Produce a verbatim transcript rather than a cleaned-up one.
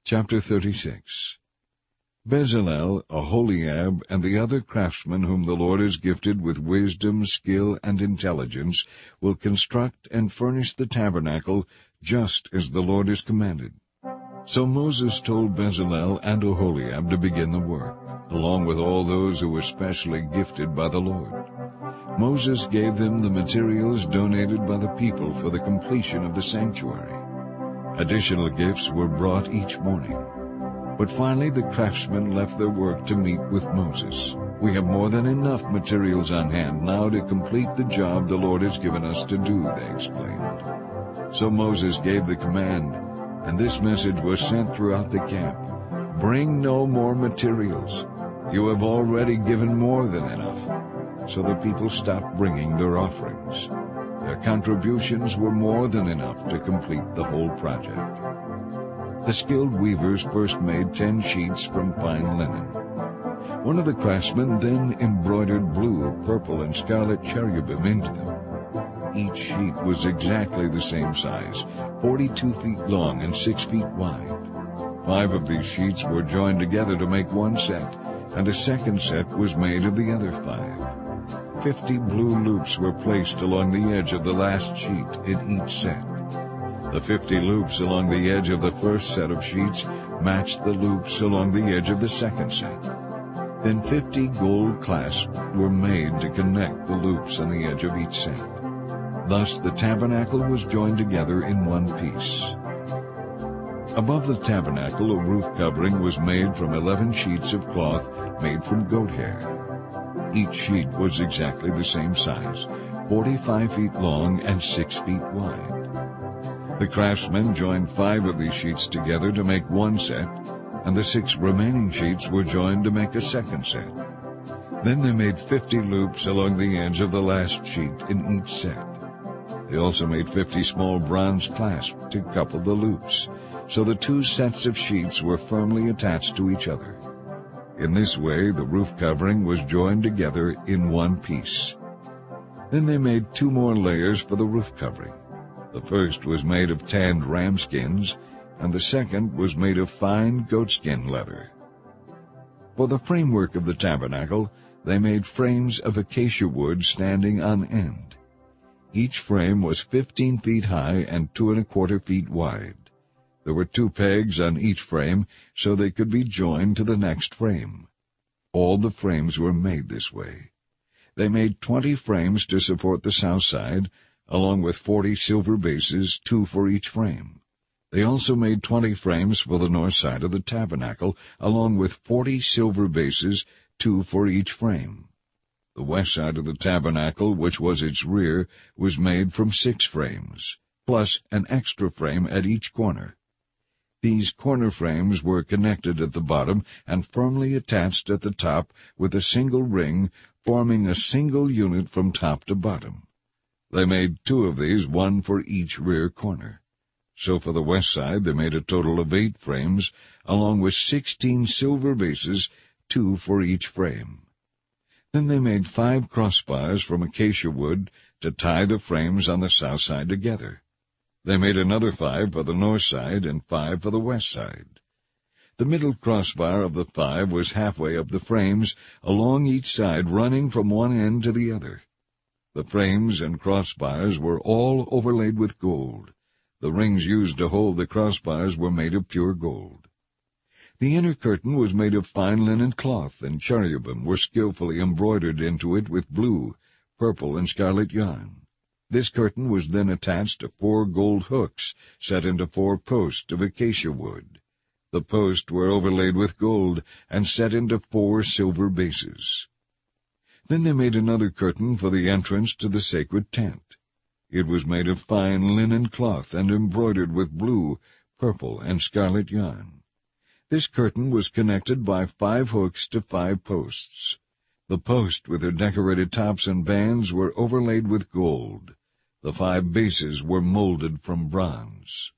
Chapter thirty-six. Bezalel, Aholiab, and the other craftsmen whom the Lord has gifted with wisdom, skill, and intelligence will construct and furnish the tabernacle just as the Lord has commanded. So Moses told Bezalel and Aholiab to begin the work, along with all those who were specially gifted by the Lord. Moses gave them the materials donated by the people for the completion of the sanctuary. Additional gifts were brought each morning. But finally the craftsmen left their work to meet with Moses. "We have more than enough materials on hand now to complete the job the Lord has given us to do," they exclaimed. So Moses gave the command, and this message was sent throughout the camp: "Bring no more materials. You have already given more than enough." So the people stopped bringing their offerings. Their contributions were more than enough to complete the whole project. The skilled weavers first made ten sheets from fine linen. One of the craftsmen then embroidered blue, purple, and scarlet cherubim into them. Each sheet was exactly the same size, forty-two feet long and six feet wide. Five of these sheets were joined together to make one set, and a second set was made of the other five. Fifty blue loops were placed along the edge of the last sheet in each set. The fifty loops along the edge of the first set of sheets matched the loops along the edge of the second set. Then fifty gold clasps were made to connect the loops on the edge of each set. Thus the tabernacle was joined together in one piece. Above the tabernacle a roof covering was made from eleven sheets of cloth made from goat hair. Each sheet was exactly the same size, forty-five feet long and six feet wide. The craftsmen joined five of these sheets together to make one set, and the six remaining sheets were joined to make a second set. Then they made fifty loops along the edge of the last sheet in each set. They also made fifty small bronze clasps to couple the loops, so the two sets of sheets were firmly attached to each other. In this way the roof covering was joined together in one piece. Then they made two more layers for the roof covering. The first was made of tanned ram skins, and the second was made of fine goatskin leather. For the framework of the tabernacle they made frames of acacia wood standing on end. Each frame was fifteen feet high and two and a quarter feet wide. There were two pegs on each frame, so they could be joined to the next frame. All the frames were made this way. They made twenty frames to support the south side, along with forty silver bases, two for each frame. They also made twenty frames for the north side of the tabernacle, along with forty silver bases, two for each frame. The west side of the tabernacle, which was its rear, was made from six frames, plus an extra frame at each corner. These corner frames were connected at the bottom and firmly attached at the top with a single ring, forming a single unit from top to bottom. They made two of these, one for each rear corner. So for the west side they made a total of eight frames, along with sixteen silver bases, two for each frame. Then they made five crossbars from acacia wood to tie the frames on the south side together. They made another five for the north side and five for the west side. The middle crossbar of the five was halfway up the frames, along each side, running from one end to the other. The frames and crossbars were all overlaid with gold. The rings used to hold the crossbars were made of pure gold. The inner curtain was made of fine linen cloth, and cherubim were skillfully embroidered into it with blue, purple, and scarlet yarn. This curtain was then attached to four gold hooks set into four posts of acacia wood. The posts were overlaid with gold and set into four silver bases. Then they made another curtain for the entrance to the sacred tent. It was made of fine linen cloth and embroidered with blue, purple, and scarlet yarn. This curtain was connected by five hooks to five posts. The posts with their decorated tops and bands were overlaid with gold. The five bases were molded from bronze.